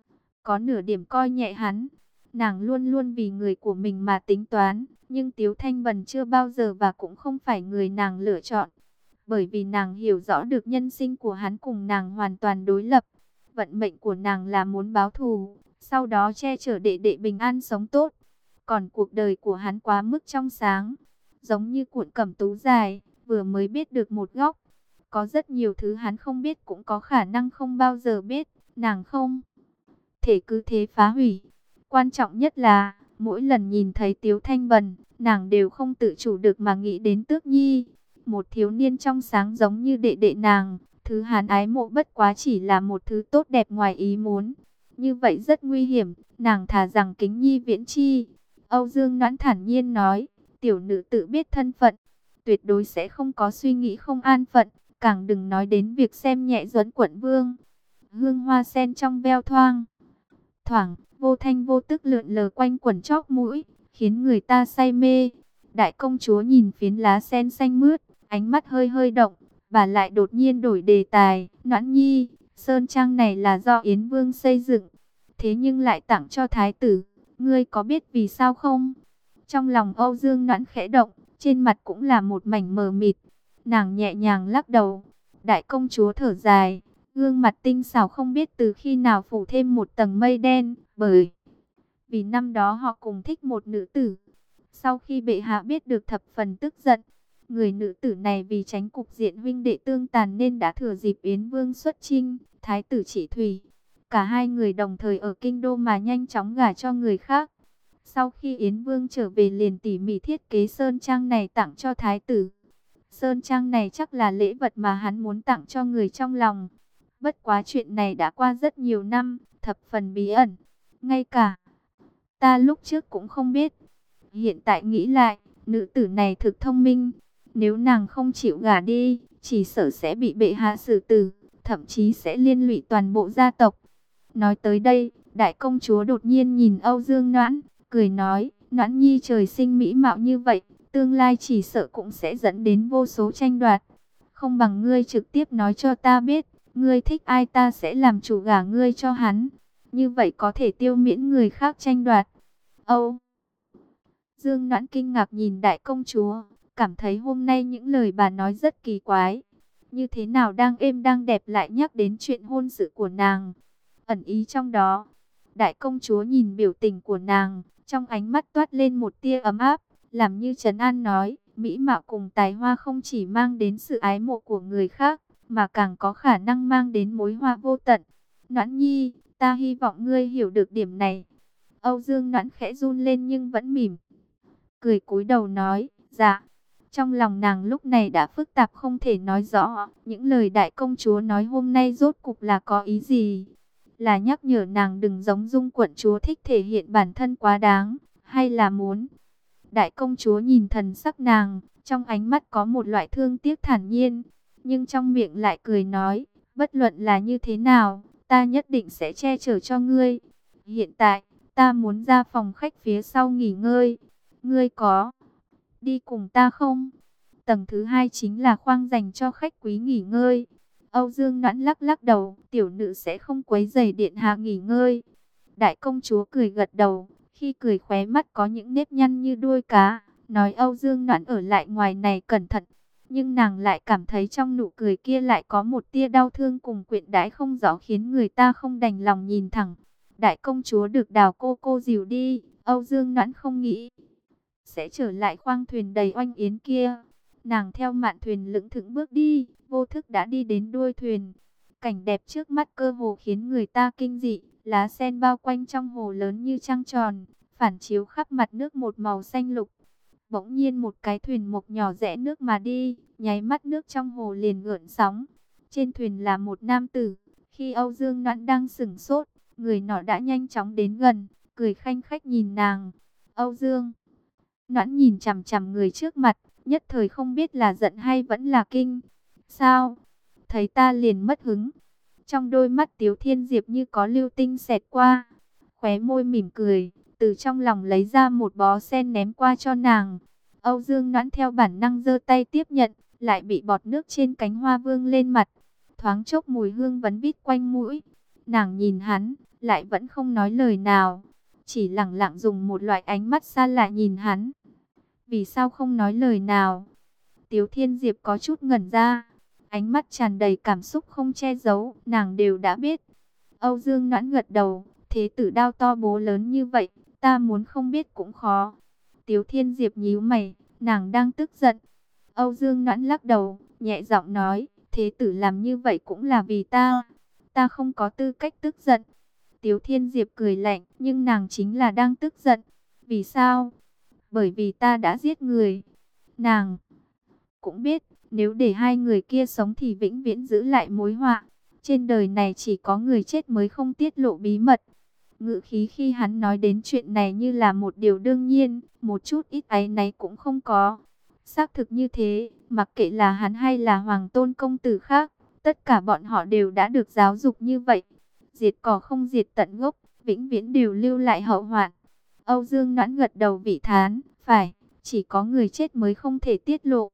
có nửa điểm coi nhẹ hắn. Nàng luôn luôn vì người của mình mà tính toán, nhưng Tiếu Thanh Vân chưa bao giờ và cũng không phải người nàng lựa chọn. Bởi vì nàng hiểu rõ được nhân sinh của hắn cùng nàng hoàn toàn đối lập. Vận mệnh của nàng là muốn báo thù, sau đó che chở đệ đệ bình an sống tốt. Còn cuộc đời của hắn quá mức trong sáng, giống như cuộn cẩm tú dài, vừa mới biết được một góc. Có rất nhiều thứ hắn không biết cũng có khả năng không bao giờ biết, nàng không thể cứ thế phá hủy. Quan trọng nhất là, mỗi lần nhìn thấy Tiếu Thanh Vân, nàng đều không tự chủ được mà nghĩ đến Tước Nhi. Một thiếu niên trong sáng giống như đệ đệ nàng, thứ hắn ái mộ bất quá chỉ là một thứ tốt đẹp ngoài ý muốn. Như vậy rất nguy hiểm, nàng thà rằng kính nhi viễn chi. Âu Dương Noãn thản nhiên nói, tiểu nữ tự biết thân phận, tuyệt đối sẽ không có suy nghĩ không an phận, càng đừng nói đến việc xem nhẹ Duẫn quận vương. Hương hoa sen trong veo thoang thoảng, vô thanh vô tức lượn lờ quanh quẩn chóp mũi, khiến người ta say mê. Đại công chúa nhìn phiến lá sen xanh mướt, ánh mắt hơi hơi động, bà lại đột nhiên đổi đề tài. Noãn Nhi, sơn trang này là do Yến Vương xây dựng, thế nhưng lại tặng cho thái tử, ngươi có biết vì sao không? Trong lòng Âu Dương Noãn khẽ động, trên mặt cũng là một mảnh mờ mịt. Nàng nhẹ nhàng lắc đầu. Đại công chúa thở dài, gương mặt tinh xảo không biết từ khi nào phủ thêm một tầng mây đen, bởi vì năm đó họ cùng thích một nữ tử. Sau khi bệ hạ biết được thập phần tức giận, người nữ tử này vì tránh cục diện huynh đệ tương tàn nên đã thừa dịp Yến Vương xuất chinh, Thái tử Chỉ Thủy. Cả hai người đồng thời ở kinh đô mà nhanh chóng gả cho người khác. Sau khi Yến Vương trở về liền tỉ mỉ thiết kế sơn trang này tặng cho Thái tử. Sơn trang này chắc là lễ vật mà hắn muốn tặng cho người trong lòng. Bất quá chuyện này đã qua rất nhiều năm, thập phần bí ẩn. Ngay cả ta lúc trước cũng không biết. Hiện tại nghĩ lại, nữ tử này thực thông minh. Nếu nàng không chịu gả đi, chỉ sợ sẽ bị bệ hạ xử tử, thậm chí sẽ liên lụy toàn bộ gia tộc. Nói tới đây, đại công chúa đột nhiên nhìn Âu Dương Noãn, cười nói, Noãn nhi trời sinh mỹ mạo như vậy, tương lai chỉ sợ cũng sẽ dẫn đến vô số tranh đoạt. Không bằng ngươi trực tiếp nói cho ta biết, ngươi thích ai ta sẽ làm chủ gả ngươi cho hắn. Như vậy có thể tiêu miễn người khác tranh đoạt. Âu Dương Noãn kinh ngạc nhìn đại công chúa, cảm thấy hôm nay những lời bà nói rất kỳ quái. Như thế nào đang êm đang đẹp lại nhắc đến chuyện hôn sự của nàng. Ẩn ý trong đó, đại công chúa nhìn biểu tình của nàng, trong ánh mắt toát lên một tia ấm áp, làm như trấn an nói, mỹ mạo cùng tài hoa không chỉ mang đến sự ái mộ của người khác, mà càng có khả năng mang đến mối hoa vô tận. Noãn nhi, ta hy vọng ngươi hiểu được điểm này. Âu Dương Noãn khẽ run lên nhưng vẫn mỉm cười cúi đầu nói, dạ. Trong lòng nàng lúc này đã phức tạp không thể nói rõ, những lời đại công chúa nói hôm nay rốt cục là có ý gì? Là nhắc nhở nàng đừng giống Dung quận chúa thích thể hiện bản thân quá đáng, hay là muốn? Đại công chúa nhìn thần sắc nàng, trong ánh mắt có một loại thương tiếc thản nhiên, nhưng trong miệng lại cười nói, bất luận là như thế nào, ta nhất định sẽ che chở cho ngươi. Hiện tại, ta muốn ra phòng khách phía sau nghỉ ngơi, ngươi có đi cùng ta không? Tầng thứ hai chính là khoang dành cho khách quý nghỉ ngơi. Âu Dương Noãn lắc lắc đầu, tiểu nữ sẽ không quấy rầy điện hạ nghỉ ngơi. Đại công chúa cười gật đầu, khi cười khóe mắt có những nếp nhăn như đuôi cá, nói Âu Dương Noãn ở lại ngoài này cẩn thận. Nhưng nàng lại cảm thấy trong nụ cười kia lại có một tia đau thương cùng quyện đãi không rõ khiến người ta không đành lòng nhìn thẳng. Đại công chúa được Đào cô cô dìu đi, Âu Dương Noãn không nghĩ sẽ trở lại khoang thuyền đầy oanh yến kia. Nàng theo mạn thuyền lững thững bước đi, vô thức đã đi đến đuôi thuyền. Cảnh đẹp trước mắt cơ hồ khiến người ta kinh dị, lá sen bao quanh trong hồ lớn như trăng tròn, phản chiếu khắp mặt nước một màu xanh lục. Bỗng nhiên một cái thuyền mộc nhỏ rẽ nước mà đi, nháy mắt nước trong hồ liền gợn sóng. Trên thuyền là một nam tử, khi Âu Dương Noãn đang sửng sốt, người nọ đã nhanh chóng đến gần, cười khanh khách nhìn nàng. Âu Dương Noãn nhìn chằm chằm người trước mặt, nhất thời không biết là giận hay vẫn là kinh. Sao? Thấy ta liền mất hứng. Trong đôi mắt Tiếu Thiên Diệp như có lưu tinh xẹt qua. Khóe môi mỉm cười, từ trong lòng lấy ra một bó sen ném qua cho nàng. Âu Dương Noãn theo bản năng giơ tay tiếp nhận, lại bị bọt nước trên cánh hoa vương lên mặt. Thoáng chốc mùi hương vấn vít quanh mũi. Nàng nhìn hắn, lại vẫn không nói lời nào. Chỉ lặng lặng dùng một loại ánh mắt xa lạ nhìn hắn. Vì sao không nói lời nào? Tiếu Thiên Diệp có chút ngẩn ra. Ánh mắt tràn đầy cảm xúc không che giấu, nàng đều đã biết. Âu Dương Noãn gật đầu, thế tử đao to bố lớn như vậy, ta muốn không biết cũng khó. Tiếu Thiên Diệp nhíu mày, nàng đang tức giận. Âu Dương Noãn lắc đầu, nhẹ giọng nói, thế tử làm như vậy cũng là vì ta. Ta không có tư cách tức giận. Tiếu Thiên Diệp cười lạnh, nhưng nàng chính là đang tức giận. Vì sao? Bởi vì ta đã giết người. Nàng cũng biết, nếu để hai người kia sống thì vĩnh viễn giữ lại mối họa. Trên đời này chỉ có người chết mới không tiết lộ bí mật. Ngữ khí khi hắn nói đến chuyện này như là một điều đương nhiên, một chút ít áy náy cũng không có. Xác thực như thế, mặc kệ là hắn hay là hoàng tôn công tử khác, tất cả bọn họ đều đã được giáo dục như vậy. Diệt cỏ không diệt tận gốc, vĩnh viễn đều lưu lại hậu hoạn. Âu Dương Noãn gật đầu vị thán, phải, chỉ có người chết mới không thể tiết lộ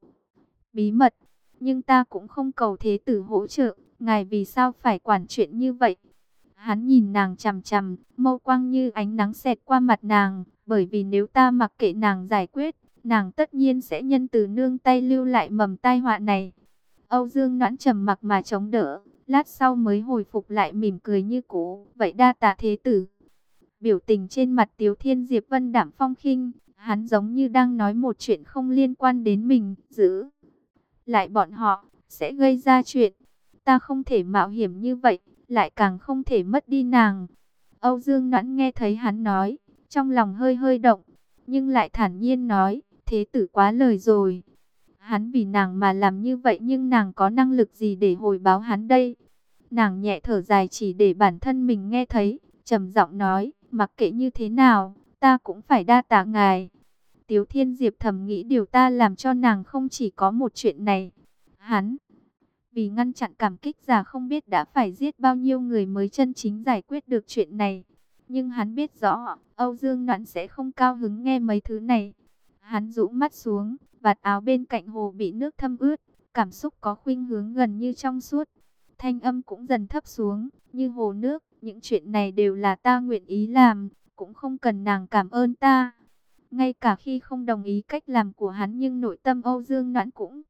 bí mật. Nhưng ta cũng không cầu thế tử hỗ trợ, ngài vì sao phải quản chuyện như vậy? Hắn nhìn nàng chằm chằm, mâu quang như ánh nắng xẹt qua mặt nàng, bởi vì nếu ta mặc kệ nàng giải quyết, nàng tất nhiên sẽ nhân từ nương tay lưu lại mầm tai họa này. Âu Dương Noãn trầm mặc mà chống đỡ, lát sau mới hồi phục lại mỉm cười như cũ, vậy đa tạ thế tử. Biểu tình trên mặt Tiếu Thiên Diệp vân đạm phong khinh, hắn giống như đang nói một chuyện không liên quan đến mình, giữ lại bọn họ, sẽ gây ra chuyện. Ta không thể mạo hiểm như vậy, lại càng không thể mất đi nàng. Âu Dương Noãn nghe thấy hắn nói, trong lòng hơi hơi động, nhưng lại thản nhiên nói, thế tử quá lời rồi. Hắn vì nàng mà làm như vậy nhưng nàng có năng lực gì để hồi báo hắn đây? Nàng nhẹ thở dài chỉ để bản thân mình nghe thấy, trầm giọng nói, mặc kệ như thế nào, ta cũng phải đa tạ ngài. Tiếu Thiên Diệp thầm nghĩ điều ta làm cho nàng không chỉ có một chuyện này. Hắn vì ngăn chặn cảm kích giả không biết đã phải giết bao nhiêu người mới chân chính giải quyết được chuyện này. Nhưng hắn biết rõ, Âu Dương Noãn sẽ không cao hứng nghe mấy thứ này. Hắn rũ mắt xuống, vạt áo bên cạnh hồ bị nước thấm ướt, cảm xúc có khuynh hướng gần như trong suốt. Thanh âm cũng dần thấp xuống, như hồ nước, những chuyện này đều là ta nguyện ý làm, cũng không cần nàng cảm ơn ta. Ngay cả khi không đồng ý cách làm của hắn nhưng nội tâm Âu Dương Noãn cũng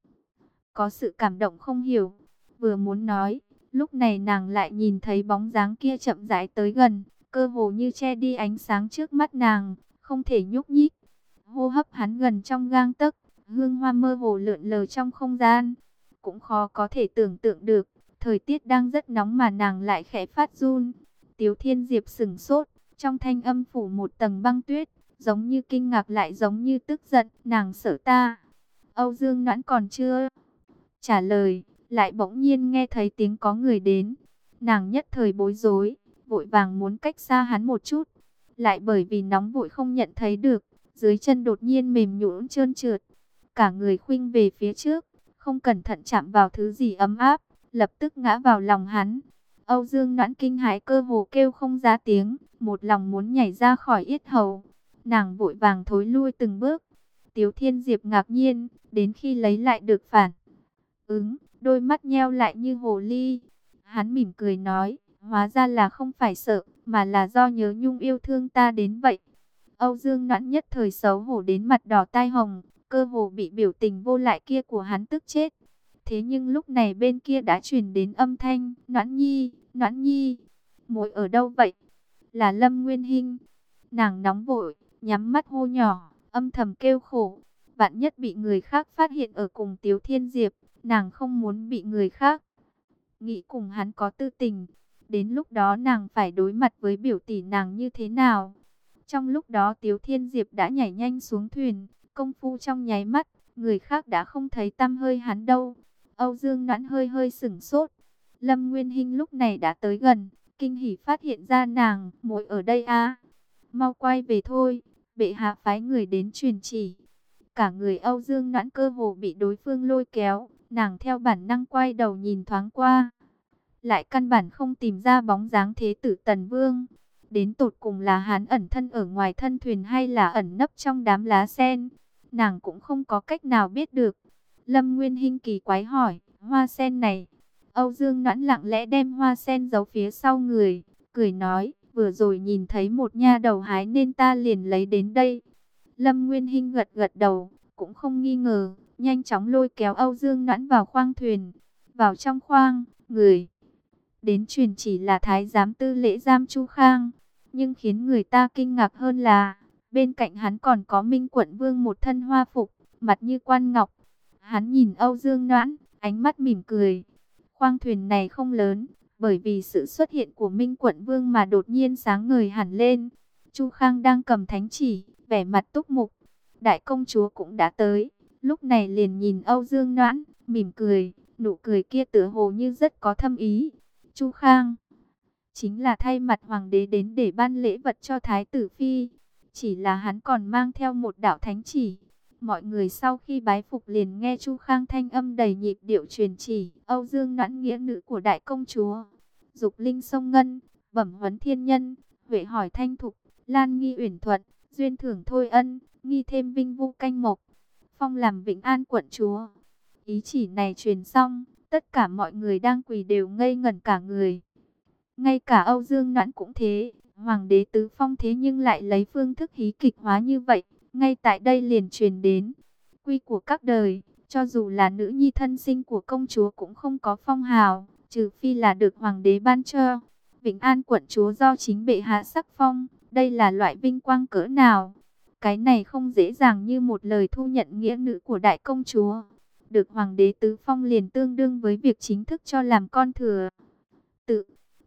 có sự cảm động không hiểu. Vừa muốn nói, lúc này nàng lại nhìn thấy bóng dáng kia chậm rãi tới gần, cơ hồ như che đi ánh sáng trước mắt nàng, không thể nhúc nhích. Hô hấp hắn gần trong gang tấc, hương hoa mơ hồ lượn lờ trong không gian. Cũng khó có thể tưởng tượng được, thời tiết đang rất nóng mà nàng lại khẽ phát run. Tiếu Thiên Diệp sững sốt, trong thanh âm phủ một tầng băng tuyết, giống như kinh ngạc lại giống như tức giận, nàng sợ ta. Âu Dương Noãn còn chưa trả lời, lại bỗng nhiên nghe thấy tiếng có người đến. Nàng nhất thời bối rối, vội vàng muốn cách xa hắn một chút, lại bởi vì nóng vội không nhận thấy được, dưới chân đột nhiên mềm nhũn trơn trượt, cả người khuynh về phía trước, không cẩn thận chạm vào thứ gì ấm áp, lập tức ngã vào lòng hắn. Âu Dương Noãn kinh hãi cơ hồ kêu không ra tiếng, một lòng muốn nhảy ra khỏi yết hầu. Nàng vội vàng thối lui từng bước. Tiếu Thiên Diệp ngạc nhiên, đến khi lấy lại được phản ứng, đôi mắt nheo lại như hồ ly. Hắn mỉm cười nói, hóa ra là không phải sợ, mà là do nhớ nhung yêu thương ta đến vậy. Âu Dương Noãn nhất thời xấu hổ đến mặt đỏ tai hồng, cơ hồ bị biểu tình vô lại kia của hắn tức chết. Thế nhưng lúc này bên kia đã truyền đến âm thanh, Noãn Nhi, Noãn Nhi, muội ở đâu vậy? Là Lâm Nguyên Hinh. Nàng nóng vội, nhắm mắt hô nhỏ, âm thầm kêu khổ. Vạn nhất bị người khác phát hiện ở cùng Tiếu Thiên Diệp, nàng không muốn bị người khác nghĩ cùng hắn có tư tình. Đến lúc đó nàng phải đối mặt với biểu tỷ nàng như thế nào? Trong lúc đó Tiếu Thiên Diệp đã nhảy nhanh xuống thuyền, công phu trong nháy mắt, người khác đã không thấy tăm hơi hắn đâu. Âu Dương Noãn hơi hơi sửng sốt. Lâm Nguyên Hinh lúc này đã tới gần, kinh hỉ phát hiện ra nàng, muội ở đây à? Mau quay về thôi, bệ hạ phái người đến truyền chỉ. Cả người Âu Dương Noãn cơ hồ bị đối phương lôi kéo, nàng theo bản năng quay đầu nhìn thoáng qua, lại căn bản không tìm ra bóng dáng thế tử Tần Vương. Đến tột cùng là hắn ẩn thân ở ngoài thân thuyền hay là ẩn nấp trong đám lá sen, nàng cũng không có cách nào biết được. Lâm Nguyên Hinh kỳ quái hỏi, hoa sen này? Âu Dương Noãn lặng lẽ đem hoa sen giấu phía sau người, cười nói, vừa rồi nhìn thấy một nha đầu hái nên ta liền lấy đến đây. Lâm Nguyên Hinh gật gật đầu, cũng không nghi ngờ, nhanh chóng lôi kéo Âu Dương Noãn vào khoang thuyền. Vào trong khoang, người đến truyền chỉ là Thái giám tư lễ giam Chu Khang. Nhưng khiến người ta kinh ngạc hơn là, bên cạnh hắn còn có Minh Quận Vương một thân hoa phục, mặt như quan ngọc. Hắn nhìn Âu Dương Noãn, ánh mắt mỉm cười. Khoang thuyền này không lớn, bởi vì sự xuất hiện của Minh Quận Vương mà đột nhiên sáng ngời hẳn lên. Chu Khang đang cầm thánh chỉ, vẻ mặt túc mục. Đại công chúa cũng đã tới, lúc này liền nhìn Âu Dương Noãn, mỉm cười, nụ cười kia tựa hồ như rất có thâm ý. Chu Khang chính là thay mặt hoàng đế đến để ban lễ vật cho Thái tử Phi, chỉ là hắn còn mang theo một đạo thánh chỉ. Mọi người sau khi bái phục liền nghe Chu Khang thanh âm đầy nhịp điệu truyền chỉ, Âu Dương Noãn nghĩa nữ của đại công chúa, Dục Linh Sông Ngân, Bẩm Huấn Thiên Nhân, Huệ Hỏi Thanh Thục, Lan Nghi Uyển Thuận, Duyên Thưởng Thôi Ân, nghi thêm Vinh Vu Canh Mộc, phong làm Vĩnh An quận chúa. Ý chỉ này truyền xong, tất cả mọi người đang quỳ đều ngây ngẩn cả người. Ngay cả Âu Dương Noãn cũng thế, hoàng đế tứ phong thế nhưng lại lấy phương thức hí kịch hóa như vậy, ngay tại đây liền truyền đến. Quy của các đời, cho dù là nữ nhi thân sinh của công chúa cũng không có phong hào, trừ phi là được hoàng đế ban cho. Vĩnh An quận chúa do chính bệ hạ sắc phong, đây là loại vinh quang cỡ nào? Cái này không dễ dàng như một lời thu nhận nghĩa nữ của đại công chúa. Được hoàng đế tứ phong liền tương đương với việc chính thức cho làm con thừa tự.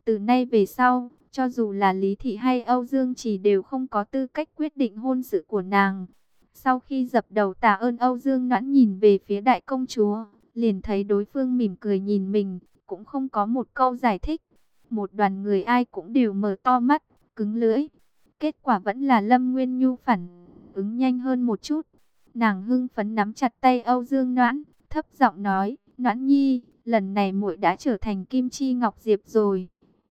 Từ nay về sau, cho dù là Lý Thị hay Âu Dương Trì đều không có tư cách quyết định hôn sự của nàng. Sau khi dập đầu tạ ơn, Âu Dương Noãn nhìn về phía đại công chúa, liền thấy đối phương mỉm cười nhìn mình, cũng không có một câu giải thích. Một đoàn người ai cũng đều mở to mắt, cứng lưỡi. Kết quả vẫn là Lâm Nguyên Nhu phản ứng nhanh hơn một chút. Nàng hưng phấn nắm chặt tay Âu Dương Noãn, thấp giọng nói, Noãn Nhi, lần này muội đã trở thành Kim Chi Ngọc Diệp rồi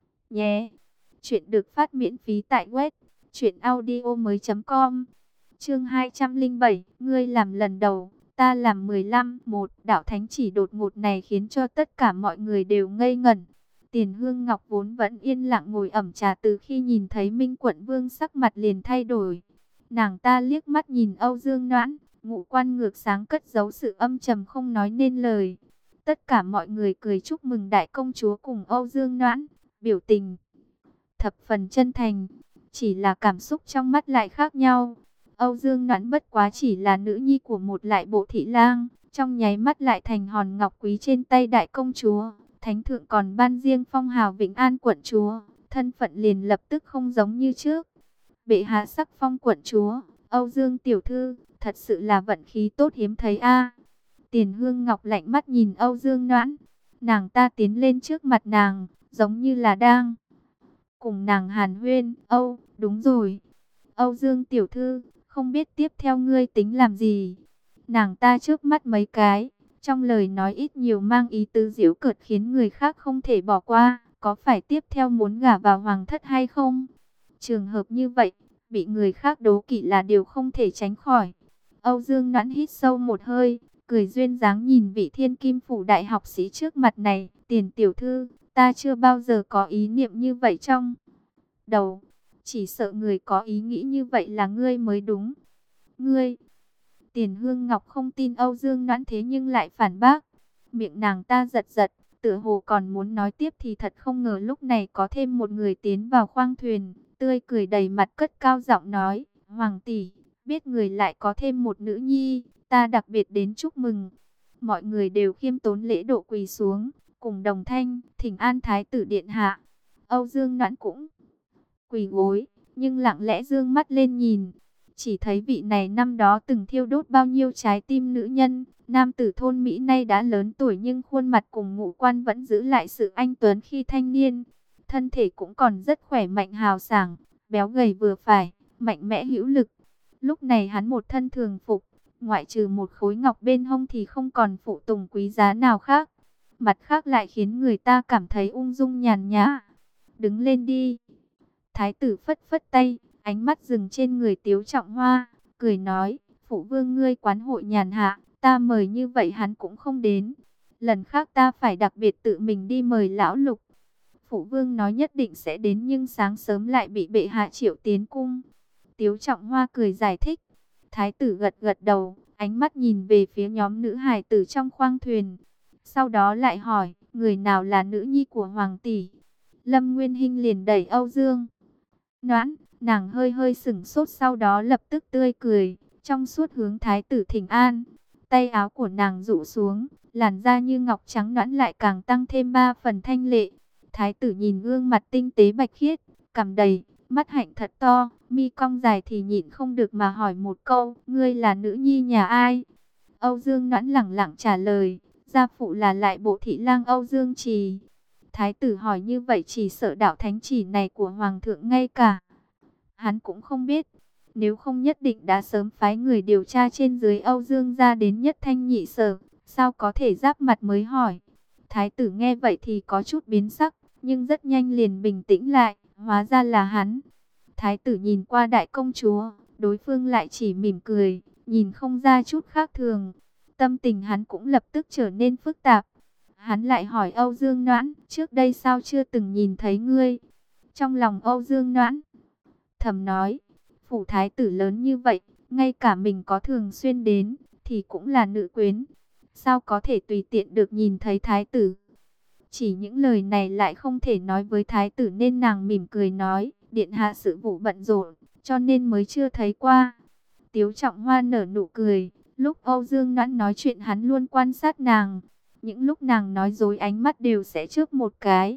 nhé. Chuyện được phát miễn phí tại web truyện audio mới chấm com. Chương hai trăm lẻ bảy, ngươi làm lần đầu, ta làm mười lăm. Một đạo thánh chỉ đột ngột này khiến cho tất cả mọi người đều ngây ngẩn. Tiền Hương Ngọc vốn vẫn yên lặng ngồi ẩm trà, từ khi nhìn thấy Minh Quận Vương sắc mặt liền thay đổi. Nàng ta liếc mắt nhìn Âu Dương Noãn, ngũ quan ngược sáng cất giấu sự âm trầm không nói nên lời. Tất cả mọi người cười chúc mừng đại công chúa cùng Âu Dương Noãn, biểu tình thập phần chân thành, chỉ là cảm xúc trong mắt lại khác nhau. Âu Dương Noãn bất quá chỉ là nữ nhi của một lại bộ thị lang, trong nháy mắt lại thành hòn ngọc quý trên tay đại công chúa. Thánh thượng còn ban riêng phong hào Vĩnh An quận chúa, thân phận liền lập tức không giống như trước. Bệ hạ sắc phong quận chúa, Âu Dương tiểu thư, thật sự là vận khí tốt hiếm thấy a. Tiền Hương Ngọc lạnh mắt nhìn Âu Dương Noãn, nàng ta tiến lên trước mặt nàng, giống như là đang cùng nàng hàn huyên. Âu, đúng rồi, Âu Dương tiểu thư, không biết tiếp theo ngươi tính làm gì? Nàng ta chớp mắt mấy cái, trong lời nói ít nhiều mang ý tứ giễu cợt khiến người khác không thể bỏ qua. Có phải tiếp theo muốn gả vào hoàng thất hay không? Trường hợp như vậy, bị người khác đố kỵ là điều không thể tránh khỏi. Âu Dương Noãn hít sâu một hơi, cười duyên dáng nhìn vị thiên kim phủ đại học sĩ trước mặt này. Tiền tiểu thư, ta chưa bao giờ có ý niệm như vậy trong đầu. Chỉ sợ người có ý nghĩ như vậy là ngươi mới đúng. Ngươi... Tiền Hương Ngọc không tin Âu Dương Noãn thế nhưng lại phản bác. Miệng nàng ta giật giật, tựa hồ còn muốn nói tiếp thì thật không ngờ lúc này có thêm một người tiến vào khoang thuyền, tươi cười đầy mặt cất cao giọng nói, Hoàng tỷ, biết người lại có thêm một nữ nhi, ta đặc biệt đến chúc mừng. Mọi người đều khiêm tốn lễ độ quỳ xuống, cùng đồng thanh, thỉnh an thái tử điện hạ. Âu Dương Noãn cũng quỳ gối, nhưng lặng lẽ dương mắt lên nhìn. Chỉ thấy vị này năm đó từng thiêu đốt bao nhiêu trái tim nữ nhân, nam tử thôn Mỹ nay đã lớn tuổi nhưng khuôn mặt cùng ngũ quan vẫn giữ lại sự anh tuấn khi thanh niên. Thân thể cũng còn rất khỏe mạnh hào sảng, béo gầy vừa phải, mạnh mẽ hữu lực. Lúc này hắn một thân thường phục, ngoại trừ một khối ngọc bên hông thì không còn phụ tùng quý giá nào khác. Mặt khác lại khiến người ta cảm thấy ung dung nhàn nhã. Đứng lên đi. Thái tử phất phất tay, ánh mắt dừng trên người Tiếu Trọng Hoa, cười nói, phụ vương ngươi quán hội nhàn hạ, ta mời như vậy hắn cũng không đến. Lần khác ta phải đặc biệt tự mình đi mời lão Lục. Phụ vương nói nhất định sẽ đến nhưng sáng sớm lại bị bệ hạ triệu tiến cung. Tiếu Trọng Hoa cười giải thích. Thái tử gật gật đầu, ánh mắt nhìn về phía nhóm nữ hài tử trong khoang thuyền. Sau đó lại hỏi, người nào là nữ nhi của hoàng tỷ? Lâm Nguyên Hinh liền đẩy Âu Dương Noãn, nàng hơi hơi sửng sốt, sau đó lập tức tươi cười, trong suốt hướng thái tử thỉnh an. Tay áo của nàng rũ xuống, làn da như ngọc trắng nõn lại càng tăng thêm ba phần thanh lệ. Thái tử nhìn gương mặt tinh tế bạch khiết, cằm đầy, mắt hạnh thật to, mi cong dài thì nhịn không được mà hỏi một câu, ngươi là nữ nhi nhà ai? Âu Dương Noãn lẳng lặng trả lời, gia phụ là lại bộ thị lang Âu Dương Trì. Thái tử hỏi như vậy chỉ sợ đạo thánh chỉ này của hoàng thượng ngay cả hắn cũng không biết, nếu không nhất định đã sớm phái người điều tra trên dưới Âu Dương gia đến nhất thanh nhị sở, sao có thể giáp mặt mới hỏi. Thái tử nghe vậy thì có chút biến sắc, nhưng rất nhanh liền bình tĩnh lại, hóa ra là hắn. Thái tử nhìn qua đại công chúa, đối phương lại chỉ mỉm cười, nhìn không ra chút khác thường. Tâm tình hắn cũng lập tức trở nên phức tạp. Hắn lại hỏi Âu Dương Noãn, trước đây sao chưa từng nhìn thấy ngươi? Trong lòng Âu Dương Noãn thầm nói, phủ thái tử lớn như vậy, ngay cả mình có thường xuyên đến, thì cũng là nữ quyến. Sao có thể tùy tiện được nhìn thấy thái tử? Chỉ những lời này lại không thể nói với thái tử nên nàng mỉm cười nói, điện hạ sự vụ bận rộn, cho nên mới chưa thấy qua. Tiếu Trọng Hoa nở nụ cười, lúc Âu Dương Noãn nói chuyện hắn luôn quan sát nàng. Những lúc nàng nói dối ánh mắt đều sẽ chớp một cái,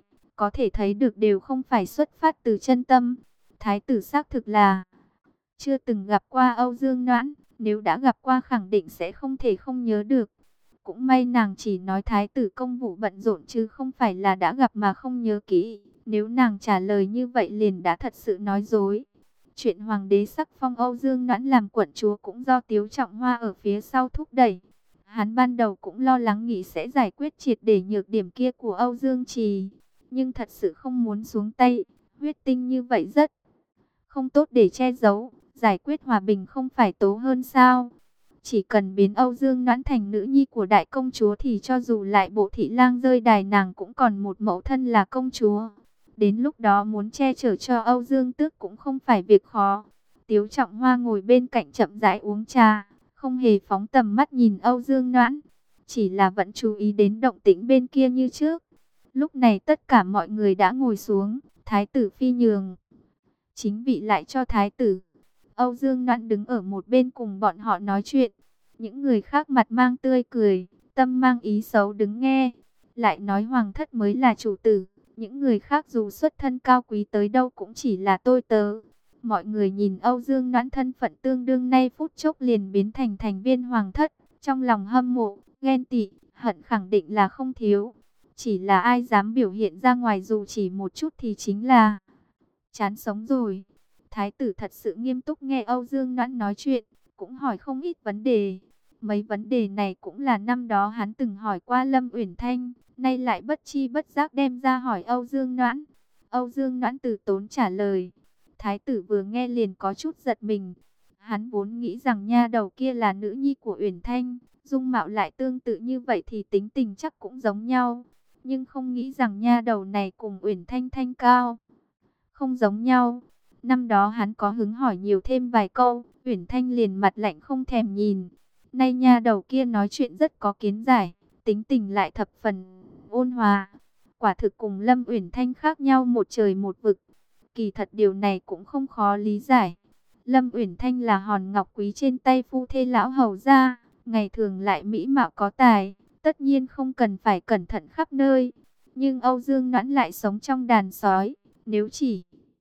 có thể thấy được đều không phải xuất phát từ chân tâm. Thái tử xác thực là chưa từng gặp qua Âu Dương Noãn, nếu đã gặp qua khẳng định sẽ không thể không nhớ được. Cũng may nàng chỉ nói thái tử công vụ bận rộn chứ không phải là đã gặp mà không nhớ kỹ. Nếu nàng trả lời như vậy liền đã thật sự nói dối. Chuyện hoàng đế sắc phong Âu Dương Noãn làm quận chúa cũng do Tiếu Trọng Hoa ở phía sau thúc đẩy. Hắn ban đầu cũng lo lắng nghĩ sẽ giải quyết triệt để nhược điểm kia của Âu Dương Trì, nhưng thật sự không muốn xuống tay. Huyết tinh như vậy rất không tốt để che giấu, giải quyết hòa bình không phải tố hơn sao? Chỉ cần biến Âu Dương Noãn thành nữ nhi của đại công chúa thì cho dù lại bộ thị lang rơi đài nàng cũng còn một mẫu thân là công chúa. Đến lúc đó muốn che chở cho Âu Dương Tước cũng không phải việc khó. Tiếu Trọng Hoa ngồi bên cạnh chậm rãi uống trà, không hề phóng tầm mắt nhìn Âu Dương Noãn, chỉ là vẫn chú ý đến động tĩnh bên kia như trước. Lúc này tất cả mọi người đã ngồi xuống, thái tử phi nhường chính vị lại cho thái tử. Âu Dương Noãn đứng ở một bên cùng bọn họ nói chuyện. Những người khác mặt mang tươi cười, tâm mang ý xấu đứng nghe. Lại nói hoàng thất mới là chủ tử. Những người khác dù xuất thân cao quý tới đâu cũng chỉ là tôi tớ. Mọi người nhìn Âu Dương Noãn thân phận tương đương nay phút chốc liền biến thành thành viên hoàng thất. Trong lòng hâm mộ, ghen tị, hận khẳng định là không thiếu. Chỉ là ai dám biểu hiện ra ngoài dù chỉ một chút thì chính là chán sống rồi. Thái tử thật sự nghiêm túc nghe Âu Dương Noãn nói chuyện, cũng hỏi không ít vấn đề. Mấy vấn đề này cũng là năm đó hắn từng hỏi qua Lâm Uyển Thanh, nay lại bất chi bất giác đem ra hỏi Âu Dương Noãn. Âu Dương Noãn từ tốn trả lời. Thái tử vừa nghe liền có chút giật mình. Hắn vốn nghĩ rằng nha đầu kia là nữ nhi của Uyển Thanh, dung mạo lại tương tự như vậy thì tính tình chắc cũng giống nhau. Nhưng không nghĩ rằng nha đầu này cùng Uyển Thanh thanh cao không giống nhau. Năm đó hắn có hứng hỏi nhiều thêm vài câu, Uyển Thanh liền mặt lạnh không thèm nhìn. Nay nha đầu kia nói chuyện rất có kiến giải, tính tình lại thập phần ôn hòa. Quả thực cùng Lâm Uyển Thanh khác nhau một trời một vực. Kỳ thật điều này cũng không khó lý giải. Lâm Uyển Thanh là hòn ngọc quý trên tay phu thê lão hầu gia, ngày thường lại mỹ mạo có tài, tất nhiên không cần phải cẩn thận khắp nơi. Nhưng Âu Dương Noãn lại sống trong đàn sói, nếu chỉ